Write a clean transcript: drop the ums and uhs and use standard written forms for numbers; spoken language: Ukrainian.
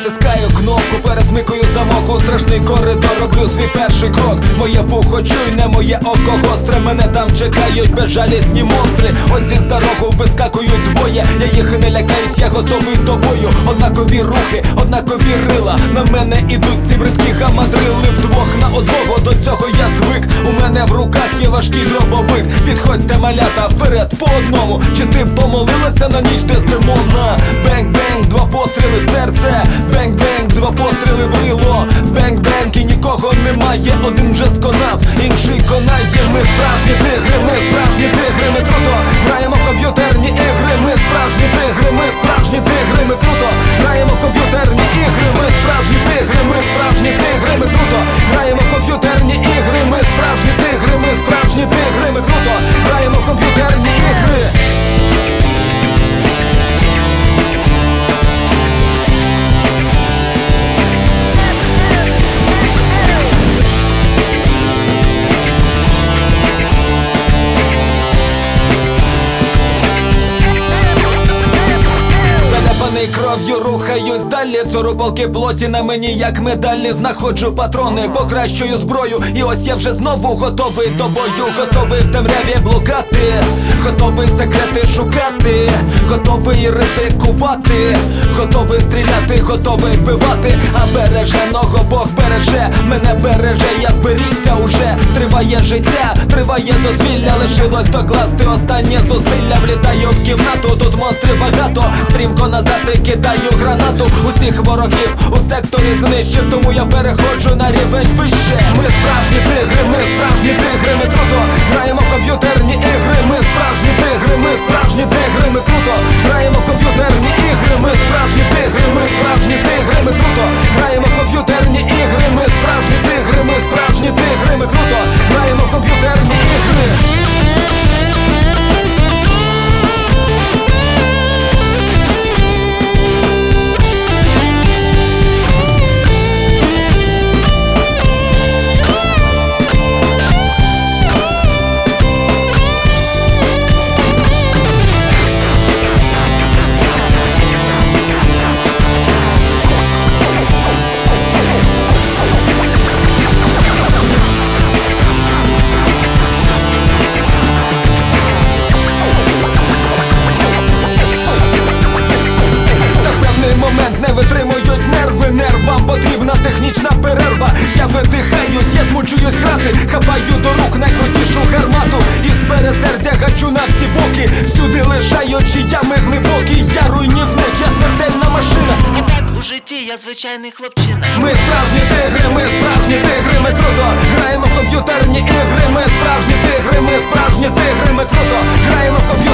натискаю кнопку, пересмикую замок, у страшний коридор роблю свій перший крок. Моє вухо чуй, не моє око гостре, мене там чекають безжалісні монстри. Ось із-за рогу вискакують двоє, я їх не лякаюсь, я готовий до бою. Однакові рухи, однакові рила, на мене ідуть ці бридкі хамадрили. Вдвох на одного, до цього я звик, у мене в руках є важкий дробовик. Підходьте, малята, вперед по одному. Чи ти помолилася на ніч дездемона? Бенг-бенг, два постріли в серце, бенг-бенг, два постріли в рило. Бенг-бенг, і нікого немає, один вже сконав, інший конає. Ми справжні тигри, ми справжні тигри, ми круто граємо в комп'ютерні ігри. Ми справжні тигри, ми справжні тигри, ми круто граємо в комп'ютерні ігри. Ми справжні тигри, ми справжні тигри, ми круто граємо в комп'ютерні ігри. Ми справжні тигри, ми справжні тигри, ми круто граємо в комп'ютерні ігри. Кров'ю рухаюсь далі, цурупалки плоті на мені, як медалі. Знаходжу патрони, покращую зброю, і ось я вже знову готовий до бою. Готовий в темряві блукати, готовий секрети шукати, готовий ризикувати, готовий стріляти, готовий вбивати. А береженого Бог береже, мене береже, я зберігся уже. Триває життя, триває дозвілля, лишилось докласти останнє зусилля. Влітаю в кімнату, тут монстрів багато, стрімко назад і кидаю гранату. Усіх ворогів у секторі знищив, тому я переходжу на рівень вище. Ми справжні тигри, ми справжні тигри, ми круто граємо в комп'ютерні ігри. Ми справжні тигри, ми справжні тигри, ми круто граємо в комп'ютерні ігри. Ми справжні тигри, ми справжні тигри, ми круто граємо в комп'ютерні ігри. Ми справжні тигри, ми справжні тигри, ми круто граємо в комп'ютерні ігри. Не витримують нерви, нервам потрібна технічна перерва. Я видихаюсь, я змучуюсь грати, хапаю до рук найкрутішу гармату. Із пересердя гачу на всі боки, всюди лишаючи ями глибокі. Я руйнівник, я смертельна машина. І так у житті я звичайний хлопчина. Ми справжні тигри, ми справжні тигри, ми круто граємо в комп'ютерні ігри. Ми справжні тигри, ми справжні тигри, ми круто граємо в комп'ютерні ігри.